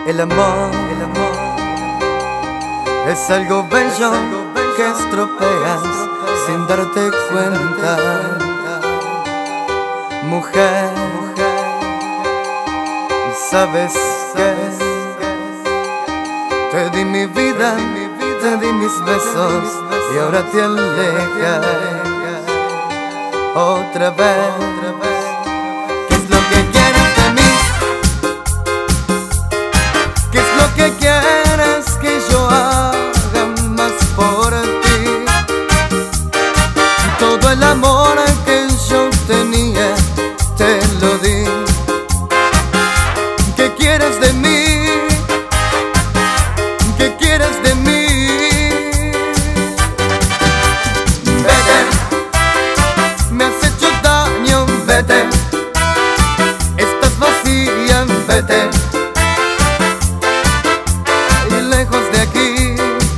El amor es algo bello que estropeas sin darte cuenta. Mujer, ¿sabes qué? Te di mi vida, te di mis besos y ahora te alejas otra vez. ¿Qué es lo que quieres de mí? ¿Qué es lo que quieres que yo haga más por ti? Todo el amor que yo tenía te lo di. ¿Qué quieres de mí? ¿Qué quieres de mí? Vete, me has hecho daño, vete. Estás vacía, vete. Y lejos de aquí,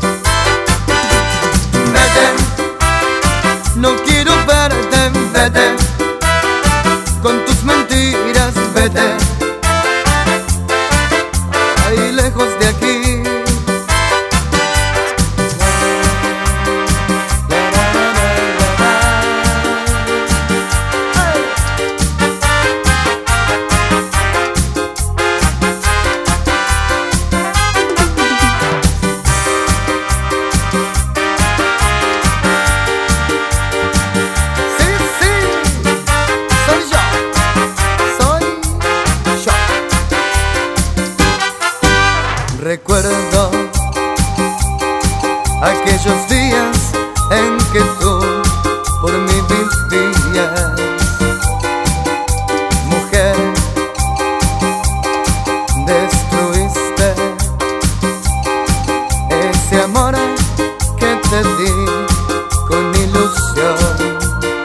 vete. No quiero verte, vete. Con tus mentiras, vete. Y lejos de aquí. Recuerdo aquellos días en que tú por mí vivías. Mujer, destruiste ese amor que te di con ilusión.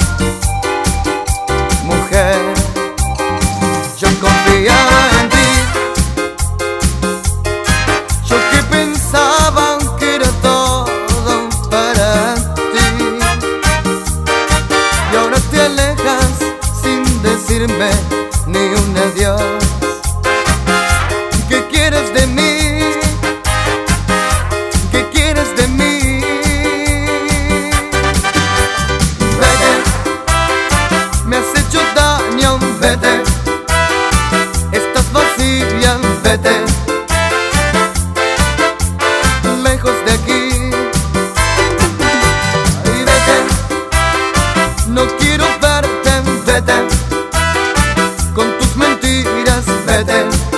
Mujer, yo confiaba en ti. Yo que pensaba que era todo para ti, y ahora te alejas sin decirme ni un adiós. ¿Qué quieres de mí? ¿Qué quieres de mí? Vete, me has hecho daño, vete. Estás vacía, vete. Lejos de aquí, ay, vete. No quiero verte, vete. Con tus mentiras, vete.